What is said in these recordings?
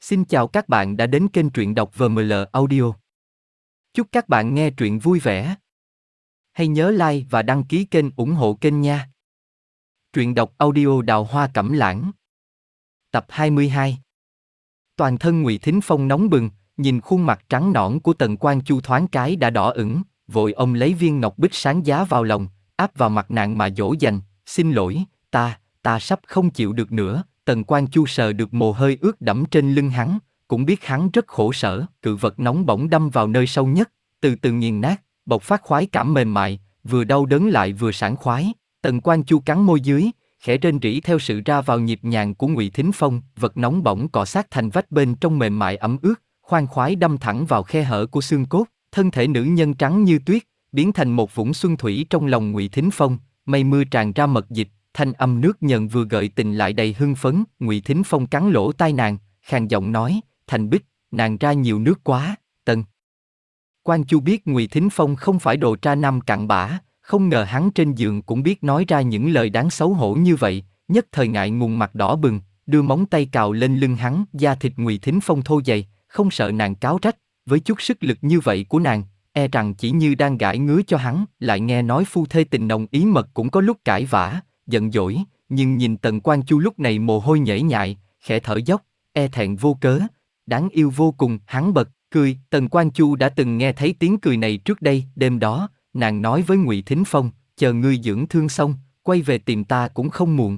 Xin chào các bạn đã đến kênh truyện đọc VML Audio. Chúc các bạn nghe truyện vui vẻ. Hãy nhớ like và đăng ký kênh ủng hộ kênh nha. Truyện đọc audio Đào Hoa Cẩm Lãng. Tập 22. Toàn thân Ngụy Thính Phong nóng bừng, nhìn khuôn mặt trắng nõn của Tần Quan Chu thoáng cái đã đỏ ửng, vội ôm lấy viên ngọc bích sáng giá vào lòng, áp vào mặt nàng mà dỗ dành. Xin lỗi, ta sắp không chịu được nữa. Tần Quan Chu sờ được mồ hôi ướt đẫm trên lưng hắn, cũng biết hắn rất khổ sở. Cự vật nóng bỏng đâm vào nơi sâu nhất, từ từ nghiền nát, bộc phát khoái cảm mềm mại, vừa đau đớn lại vừa sảng khoái. Tần Quan Chu cắn môi dưới, khẽ rên rỉ theo sự ra vào nhịp nhàng của Ngụy Thính Phong. Vật nóng bỏng cọ sát thành vách bên trong mềm mại ẩm ướt, khoan khoái đâm thẳng vào khe hở của xương cốt. Thân thể nữ nhân trắng như tuyết, biến thành một vũng xuân thủy trong lòng Ngụy Thính Phong. Mây mưa tràn ra mật dịch, thanh âm nước nhờn vừa gợi tình lại đầy hưng phấn. Ngụy Thính Phong cắn lỗ tai nàng, khàn giọng nói: Thành Bích, nàng ra nhiều nước quá. Tần Quan Chu biết Ngụy Thính Phong không phải đồ tra nam cặn bã, không ngờ hắn trên giường cũng biết nói ra những lời đáng xấu hổ như vậy, nhất thời ngại ngùng mặt đỏ bừng, đưa móng tay cào lên lưng hắn. Da thịt Ngụy Thính Phong thô dày, không sợ nàng cáo trách, với chút sức lực như vậy của nàng, e rằng chỉ như đang gãi ngứa cho hắn. Lại nghe nói phu thê tình nồng ý mật cũng có lúc cãi vã, giận dỗi, nhưng nhìn Tần Quan Chu lúc này mồ hôi nhễ nhại, khẽ thở dốc, e thẹn vô cớ, đáng yêu vô cùng. Hắn bật cười. Tần Quan Chu đã từng nghe thấy tiếng cười này trước đây. Đêm đó, nàng nói với Ngụy Thính Phong: chờ ngươi dưỡng thương xong, quay về tìm ta cũng không muộn.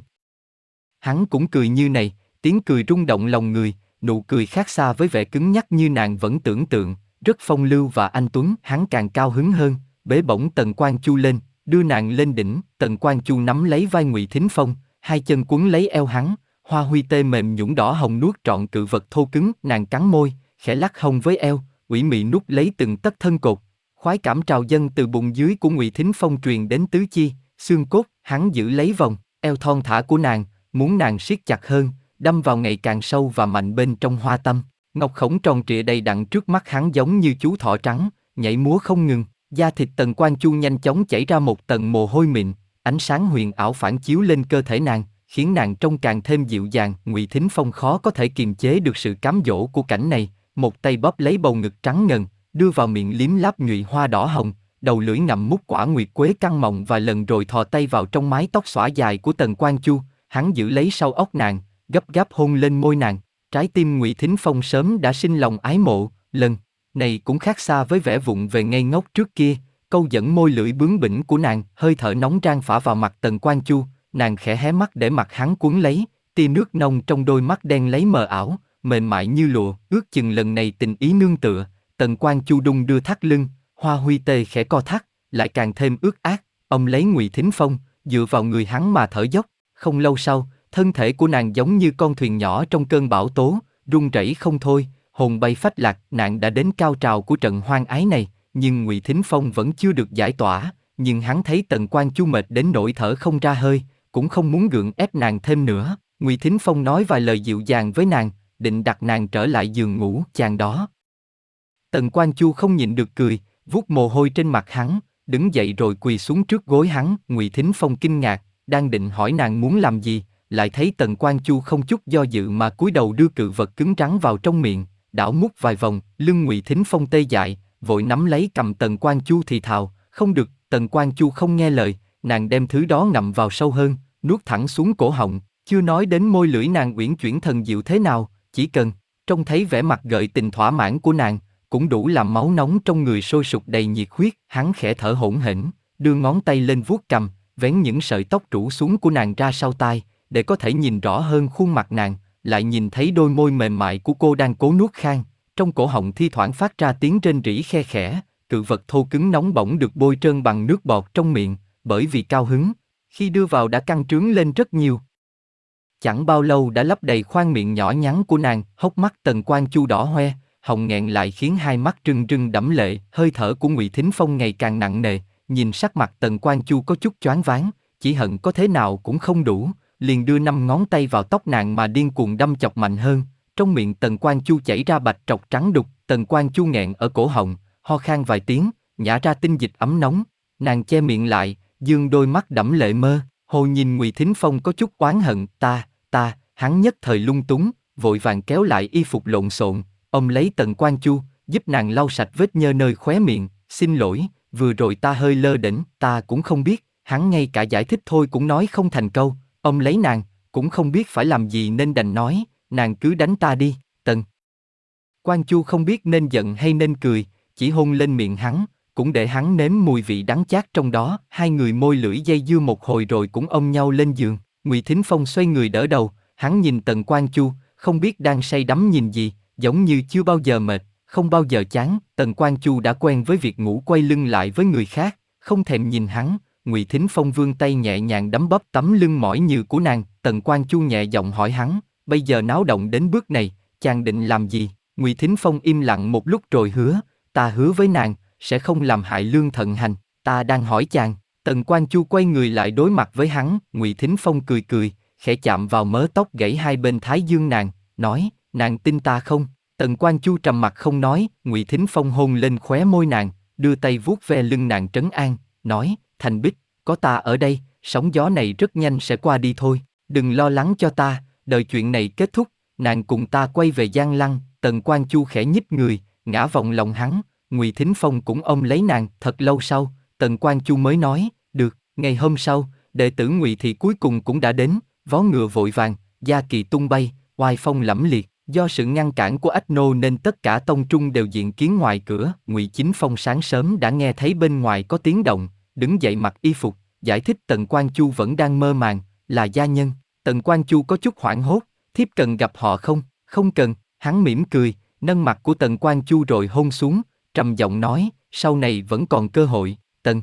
Hắn cũng cười như này, tiếng cười rung động lòng người, nụ cười khác xa với vẻ cứng nhắc như nàng vẫn tưởng tượng, rất phong lưu và anh tuấn. Hắn càng cao hứng hơn, bế bổng Tần Quan Chu lên, đưa nàng lên đỉnh. Tần Quan Chu nắm lấy vai Ngụy Thính Phong, hai chân quấn lấy eo hắn, hoa huy tê mềm nhũn đỏ hồng nuốt trọn cự vật thô cứng. Nàng cắn môi, khẽ lắc hông với eo, ủy mị nuốt lấy từng tấc thân cột. Khoái cảm trào dâng từ bụng dưới của Ngụy Thính Phong truyền đến tứ chi, xương cốt. Hắn giữ lấy vòng eo thon thả của nàng, muốn nàng siết chặt hơn, đâm vào ngày càng sâu và mạnh bên trong hoa tâm. Ngọc khổng tròn trịa đầy đặn trước mắt hắn giống như chú thỏ trắng, nhảy múa không ngừng. Da thịt Tần Quan Chu nhanh chóng chảy ra một tầng mồ hôi mịn, ánh sáng huyền ảo phản chiếu lên cơ thể nàng, khiến nàng trông càng thêm dịu dàng. Ngụy Thính Phong khó có thể kiềm chế được sự cám dỗ của cảnh này, một tay bóp lấy bầu ngực trắng ngần, đưa vào miệng liếm láp nhụy hoa đỏ hồng, đầu lưỡi ngậm mút quả nguyệt quế căng mọng, và lần rồi thò tay vào trong mái tóc xõa dài của Tần Quan Chu. Hắn giữ lấy sau óc nàng, gấp gáp hôn lên môi nàng. Trái tim Ngụy Thính Phong sớm đã sinh lòng ái mộ, lần này cũng khác xa với vẻ vụng về ngây ngốc trước kia. Câu dẫn môi lưỡi bướng bỉnh của nàng, hơi thở nóng rang phả vào mặt Tần Quan Chu, nàng khẽ hé mắt để mặt hắn cuốn lấy, tia nước nông trong đôi mắt đen lấy mờ ảo, mềm mại như lụa. Ước chừng lần này tình ý nương tựa. Tần Quan Chu đung đưa thắt lưng, hoa huy tê khẽ co thắt, lại càng thêm ướt át. Ông lấy Ngụy Thính Phong, dựa vào người hắn mà thở dốc. Không lâu sau, thân thể của nàng giống như con thuyền nhỏ trong cơn bão tố, rung rẩy không thôi, hồn bay phách lạc. Nàng đã đến cao trào của trận hoang ái này, nhưng Ngụy Thính Phong vẫn chưa được giải tỏa. Nhưng hắn thấy Tần Quan Chu mệt đến nỗi thở không ra hơi, cũng không muốn gượng ép nàng thêm nữa. Ngụy Thính Phong nói vài lời dịu dàng với nàng, định đặt nàng trở lại giường ngủ. Chàng đó. Tần Quan Chu không nhịn được cười, vuốt mồ hôi trên mặt hắn, đứng dậy rồi quỳ xuống trước gối hắn. Ngụy Thính Phong kinh ngạc, đang định hỏi nàng muốn làm gì, lại thấy Tần Quan Chu không chút do dự mà cúi đầu đưa cự vật cứng rắn vào trong miệng, đảo mút vài vòng. Lưng Ngụy Thính Phong tê dại, vội nắm lấy cầm Tần Quan Chu thì thào: không được. Tần Quan Chu không nghe lời, nàng đem thứ đó ngậm vào sâu hơn, nuốt thẳng xuống cổ họng. Chưa nói đến môi lưỡi nàng uyển chuyển thần diệu thế nào, chỉ cần trông thấy vẻ mặt gợi tình thỏa mãn của nàng, cũng đủ làm máu nóng trong người sôi sục đầy nhiệt huyết. Hắn khẽ thở hổn hển, đưa ngón tay lên vuốt cằm, vén những sợi tóc rủ xuống của nàng ra sau tai, để có thể nhìn rõ hơn khuôn mặt nàng, lại nhìn thấy đôi môi mềm mại của cô đang cố nuốt khan. Trong cổ họng thi thoảng phát ra tiếng rên rỉ khe khẽ. Cự vật thô cứng nóng bỏng được bôi trơn bằng nước bọt trong miệng, bởi vì cao hứng, khi đưa vào đã căng trướng lên rất nhiều. Chẳng bao lâu đã lấp đầy khoang miệng nhỏ nhắn của nàng. Hốc mắt Tần Quan Chu đỏ hoe, hồng nghẹn lại khiến hai mắt rưng rưng đẫm lệ. Hơi thở của Ngụy Thính Phong ngày càng nặng nề, nhìn sắc mặt Tần Quan Chu có chút choáng váng, chỉ hận có thế nào cũng không đủ, liền đưa 5 ngón tay vào tóc nàng mà điên cuồng đâm chọc mạnh hơn. Trong miệng Tần Quan Chu chảy ra bạch trọc trắng đục. Tần Quan Chu nghẹn ở cổ họng, ho khan vài tiếng, nhả ra tinh dịch ấm nóng. Nàng che miệng lại, dương đôi mắt đẫm lệ mơ hồ nhìn Ngụy Thính Phong có chút oán hận. Hắn nhất thời lung túng, vội vàng kéo lại y phục lộn xộn, ông lấy Tần Quan Chu, giúp nàng lau sạch vết nhơ nơi khóe miệng. Xin lỗi, vừa rồi ta hơi lơ đễnh, ta cũng không biết. Hắn ngay cả giải thích thôi cũng nói không thành câu. Ông lấy nàng, cũng không biết phải làm gì nên đành nói, nàng cứ đánh ta đi. Tần Quan Chu không biết nên giận hay nên cười, chỉ hôn lên miệng hắn, cũng để hắn nếm mùi vị đắng chát trong đó. Hai người môi lưỡi dây dưa một hồi rồi cũng ôm nhau lên giường. Ngụy Thính Phong xoay người đỡ đầu, hắn nhìn Tần Quan Chu, không biết đang say đắm nhìn gì, giống như chưa bao giờ mệt, không bao giờ chán. Tần Quan Chu đã quen với việc ngủ quay lưng lại với người khác, không thèm nhìn hắn. Ngụy Thính Phong vươn tay nhẹ nhàng đấm bóp tấm lưng mỏi nhừ của nàng. Tần Quan Chu nhẹ giọng hỏi hắn, bây giờ náo động đến bước này, chàng định làm gì? Ngụy Thính Phong im lặng một lúc rồi hứa, ta hứa với nàng, sẽ không làm hại Lương Thận Hành. Ta đang hỏi chàng. Tần Quan Chu quay người lại đối mặt với hắn. Ngụy Thính Phong cười cười, khẽ chạm vào mớ tóc gãy hai bên thái dương nàng, nói, nàng tin ta không? Tần Quan Chu trầm mặt không nói. Ngụy Thính Phong hôn lên khóe môi nàng, đưa tay vuốt ve lưng nàng trấn an, nói, Thành Bích, có ta ở đây, sóng gió này rất nhanh sẽ qua đi thôi, đừng lo lắng cho ta, đợi chuyện này kết thúc, nàng cùng ta quay về Giang Lăng. Tần Quan Chu khẽ nhích người, ngã vòng lòng hắn. Ngụy Thính Phong cũng ôm lấy nàng. Thật lâu sau, Tần Quan Chu mới nói, được. Ngày hôm sau, đệ tử Ngụy thị cuối cùng cũng đã đến, vó ngựa vội vàng, gia kỳ tung bay, oai phong lẫm liệt. Do sự ngăn cản của Ách Nô nên tất cả tông trung đều diện kiến ngoài cửa. Ngụy Chính Phong sáng sớm đã nghe thấy bên ngoài có tiếng động, đứng dậy mặc y phục, giải thích Tần Quan Chu vẫn đang mơ màng, là gia nhân. Tần Quan Chu có chút hoảng hốt, thiếp cần gặp họ không? Không cần. Hắn mỉm cười, nâng mặt của Tần Quan Chu rồi hôn xuống, trầm giọng nói, sau này vẫn còn cơ hội. Tần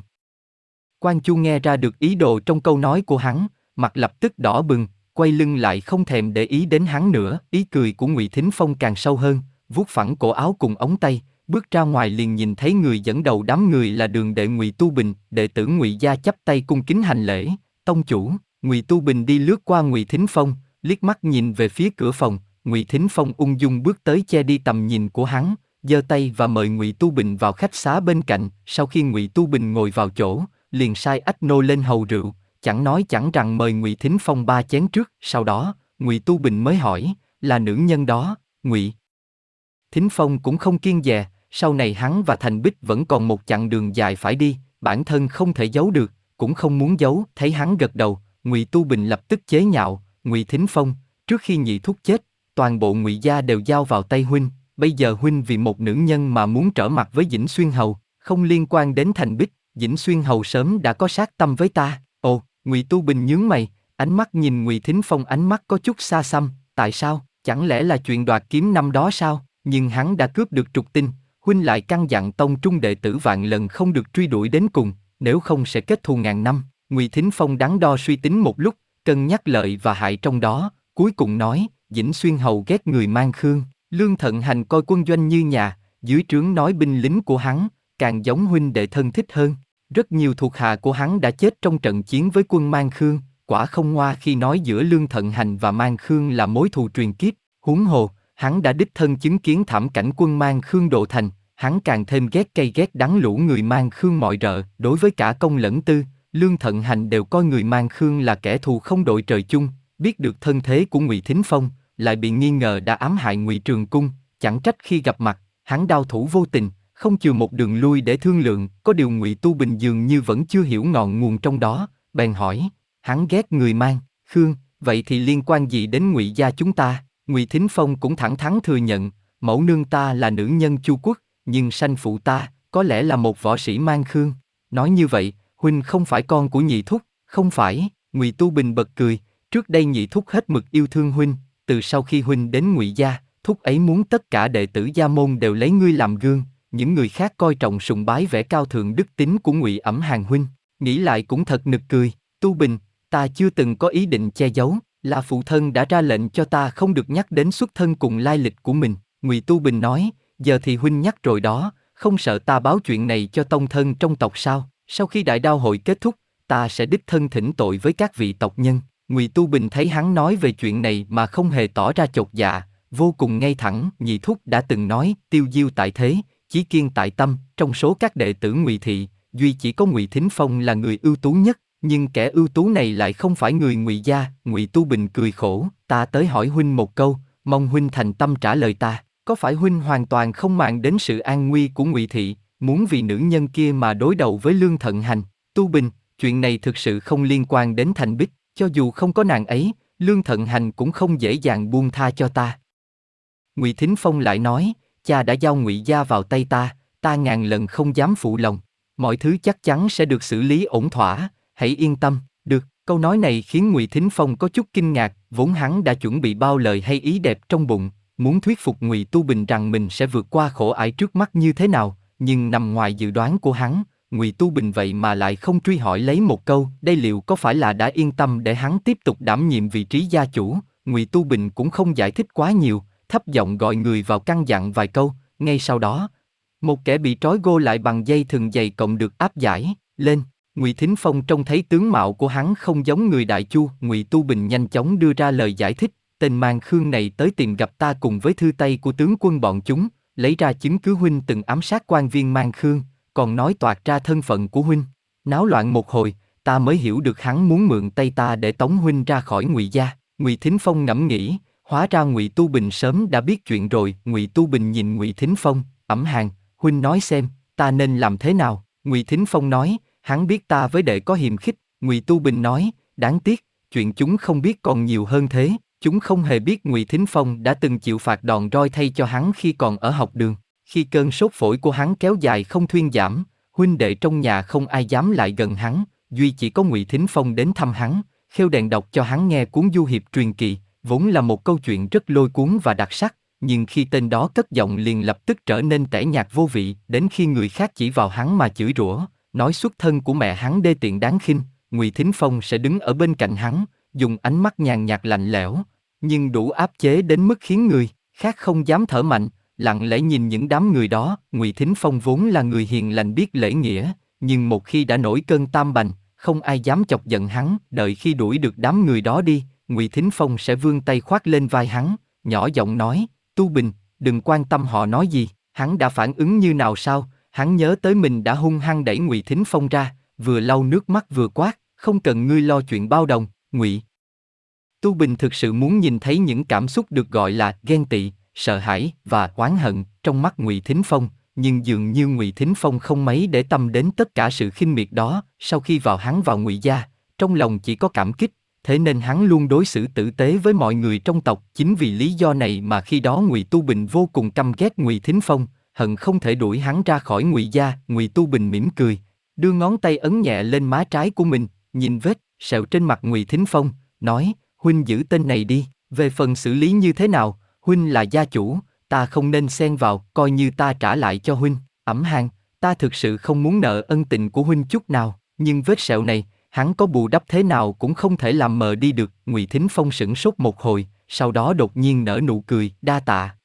Quan Chu nghe ra được ý đồ trong câu nói của hắn, mặt lập tức đỏ bừng, quay lưng lại không thèm để ý đến hắn nữa. Ý cười của Ngụy Thính Phong càng sâu hơn, vuốt phẳng cổ áo cùng ống tay, bước ra ngoài liền nhìn thấy người dẫn đầu đám người là Đường đệ Ngụy Tu Bình. Đệ tử Ngụy gia chắp tay cung kính hành lễ. Tông chủ. Ngụy Tu Bình đi lướt qua Ngụy Thính Phong, liếc mắt nhìn về phía cửa phòng. Ngụy Thính Phong ung dung bước tới che đi tầm nhìn của hắn, giơ tay và mời Ngụy Tu Bình vào khách xá bên cạnh. Sau khi Ngụy Tu Bình ngồi vào chỗ, liền sai Ách Nô lên hầu rượu, chẳng nói chẳng rằng mời Ngụy Thính Phong 3 chén trước. Sau đó, Ngụy Tu Bình mới hỏi, là nữ nhân đó? Ngụy Thính Phong cũng không kiêng dè, sau này hắn và Thành Bích vẫn còn một chặng đường dài phải đi, bản thân không thể giấu được, cũng không muốn giấu. Thấy hắn gật đầu, Ngụy Tu Bình lập tức chế nhạo, Ngụy Thính Phong, trước khi Nhị thúc chết, toàn bộ Ngụy gia đều giao vào tay huynh, bây giờ huynh vì một nữ nhân mà muốn trở mặt với Dĩnh Xuyên hầu, không liên quan đến Thành Bích. Dĩnh Xuyên hầu sớm đã có sát tâm với ta. Ồ, Ngụy Tu Bình nhướng mày, ánh mắt nhìn Ngụy Thính Phong, ánh mắt có chút xa xăm. Tại sao? Chẳng lẽ là chuyện đoạt kiếm năm đó sao? Nhưng hắn đã cướp được trục tinh, huynh lại căn dặn tông trung đệ tử vạn lần không được truy đuổi đến cùng, nếu không sẽ kết thù ngàn năm. Ngụy Thính Phong đắn đo suy tính một lúc, cân nhắc lợi và hại trong đó, cuối cùng nói, Dĩnh Xuyên hầu ghét người mang khương, Lương Thận Hành coi quân doanh như nhà, dưới trướng nói binh lính của hắn, càng giống huynh đệ thân thích hơn. Rất nhiều thuộc hạ của hắn đã chết trong trận chiến với quân Mang Khương, quả không ngoa khi nói giữa Lương Thận Hành và Mang Khương là mối thù truyền kiếp. Huống hồ, hắn đã đích thân chứng kiến thảm cảnh quân Mang Khương độ thành, hắn càng thêm ghét cay ghét đắng lũ người Mang Khương mọi rợ. Đối với cả công lẫn tư, Lương Thận Hành đều coi người Mang Khương là kẻ thù không đội trời chung. Biết được thân thế của Ngụy Thính Phong, lại bị nghi ngờ đã ám hại Ngụy Trường Cung, chẳng trách khi gặp mặt, hắn đao thủ vô tình, không chừa một đường lui để thương lượng. Có điều Ngụy Tu Bình dường như vẫn chưa hiểu ngọn nguồn trong đó, bèn hỏi, hắn ghét người Mang Khương, vậy thì liên quan gì đến Ngụy gia chúng ta? Ngụy Thính Phong cũng thẳng thắn thừa nhận, mẫu nương ta là nữ nhân Chu quốc, nhưng sanh phụ ta có lẽ là một võ sĩ Mang Khương. Nói như vậy, huynh không phải con của Nhị thúc? Không phải. Ngụy Tu Bình bật cười, trước đây Nhị thúc hết mực yêu thương huynh, từ sau khi huynh đến Ngụy gia, thúc ấy muốn tất cả đệ tử gia môn đều lấy ngươi làm gương, những người khác coi trọng sùng bái vẻ cao thượng đức tính của Ngụy Ẩm Hàn huynh. Nghĩ lại cũng thật nực cười. Tu Bình, ta chưa từng có ý định che giấu, là phụ thân đã ra lệnh cho ta không được nhắc đến xuất thân cùng lai lịch của mình. Ngụy Tu Bình nói, giờ thì huynh nhắc rồi đó, không sợ ta báo chuyện này cho tông thân trong tộc sao? Sau khi đại đao hội kết thúc, ta sẽ đích thân thỉnh tội với các vị tộc nhân. Ngụy Tu Bình thấy hắn nói về chuyện này mà không hề tỏ ra chột dạ, vô cùng ngay thẳng. Nhị thúc đã từng nói, tiêu diêu tại thế, chí kiên tại tâm. Trong số các đệ tử Ngụy thị, duy chỉ có Ngụy Thính Phong là người ưu tú nhất, nhưng kẻ ưu tú này lại không phải người Ngụy gia. Ngụy Tu Bình cười khổ, ta tới hỏi huynh một câu, mong huynh thành tâm trả lời ta, có phải huynh hoàn toàn không màng đến sự an nguy của Ngụy thị, muốn vì nữ nhân kia mà đối đầu với Lương Thận Hành? Tu Bình, chuyện này thực sự không liên quan đến Thành Bích, cho dù không có nàng ấy, Lương Thận Hành cũng không dễ dàng buông tha cho ta. Ngụy Thính Phong lại nói, cha đã giao Ngụy gia vào tay ta ngàn lần không dám phụ lòng, mọi thứ chắc chắn sẽ được xử lý ổn thỏa, hãy yên tâm. Được, câu nói này khiến Ngụy Thính Phong có chút kinh ngạc, vốn hắn đã chuẩn bị bao lời hay ý đẹp trong bụng, muốn thuyết phục Ngụy Tu Bình rằng mình sẽ vượt qua khổ ải trước mắt như thế nào, nhưng nằm ngoài dự đoán của hắn, Ngụy Tu Bình vậy mà lại không truy hỏi lấy một câu, đây liệu có phải là đã yên tâm để hắn tiếp tục đảm nhiệm vị trí gia chủ? Ngụy Tu Bình cũng không giải thích quá nhiều, thấp giọng gọi người vào căn dặn vài câu, ngay sau đó, một kẻ bị trói gô lại bằng dây thừng dày cộng được áp giải lên. Ngụy Thính Phong trông thấy tướng mạo của hắn không giống người Đại Chu, Ngụy Tu Bình nhanh chóng đưa ra lời giải thích, tên Mang Khương này tới tìm gặp ta cùng với thư tay của tướng quân bọn chúng, lấy ra chứng cứ huynh từng ám sát quan viên Mang Khương, còn nói toạc ra thân phận của huynh. Náo loạn một hồi, ta mới hiểu được hắn muốn mượn tay ta để tống huynh ra khỏi Ngụy gia. Ngụy Thính Phong ngẫm nghĩ, hóa ra Ngụy Tu Bình sớm đã biết chuyện rồi. Ngụy Tu Bình nhìn Ngụy Thính Phong, ẵm hàng, huynh nói xem, ta nên làm thế nào? Ngụy Thính Phong nói, hắn biết ta với đệ có hiềm khích. Ngụy Tu Bình nói, đáng tiếc, chuyện chúng không biết còn nhiều hơn thế. Chúng không hề biết Ngụy Thính Phong đã từng chịu phạt đòn roi thay cho hắn khi còn ở học đường. Khi cơn sốt phổi của hắn kéo dài không thuyên giảm, huynh đệ trong nhà không ai dám lại gần hắn, duy chỉ có Ngụy Thính Phong đến thăm hắn, khêu đèn đọc cho hắn nghe cuốn du hiệp truyền kỳ, vốn là một câu chuyện rất lôi cuốn và đặc sắc, nhưng khi tên đó cất giọng liền lập tức trở nên tẻ nhạt vô vị, đến khi người khác chỉ vào hắn mà chửi rủa, nói xuất thân của mẹ hắn đê tiện đáng khinh, Ngụy Thính Phong sẽ đứng ở bên cạnh hắn, dùng ánh mắt nhàn nhạt lạnh lẽo, nhưng đủ áp chế đến mức khiến người khác không dám thở mạnh, lặng lẽ nhìn những đám người đó. Ngụy Thính Phong vốn là người hiền lành biết lễ nghĩa, nhưng một khi đã nổi cơn tam bành, không ai dám chọc giận hắn. Đợi khi đuổi được đám người đó đi, Ngụy Thính Phong sẽ vươn tay khoác lên vai hắn, nhỏ giọng nói, Tu Bình, đừng quan tâm họ nói gì. Hắn đã phản ứng như nào sao? Hắn nhớ tới mình đã hung hăng đẩy Ngụy Thính Phong ra, vừa lau nước mắt vừa quát, không cần ngươi lo chuyện bao đồng. Ngụy Tu Bình thực sự muốn nhìn thấy những cảm xúc được gọi là ghen tị, sợ hãi và oán hận trong mắt Ngụy Thính Phong, nhưng dường như Ngụy Thính Phong không mấy để tâm đến tất cả sự khinh miệt đó. Sau khi hắn vào Ngụy gia, trong lòng chỉ có cảm kích, thế nên hắn luôn đối xử tử tế với mọi người trong tộc. Chính vì lý do này mà khi đó Ngụy Tu Bình vô cùng căm ghét Ngụy Thính Phong, hận không thể đuổi hắn ra khỏi Ngụy gia. Ngụy Tu Bình mỉm cười, đưa ngón tay ấn nhẹ lên má trái của mình, nhìn vết sẹo trên mặt Ngụy Thính Phong, nói, huynh giữ tên này đi, về phần xử lý như thế nào, huynh là gia chủ, ta không nên xen vào, coi như ta trả lại cho huynh. Ẵm hàng, ta thực sự không muốn nợ ân tình của huynh chút nào, nhưng vết sẹo này, hắn có bù đắp thế nào cũng không thể làm mờ đi được. Ngụy Thính Phong sửng sốt một hồi, sau đó đột nhiên nở nụ cười, đa tạ.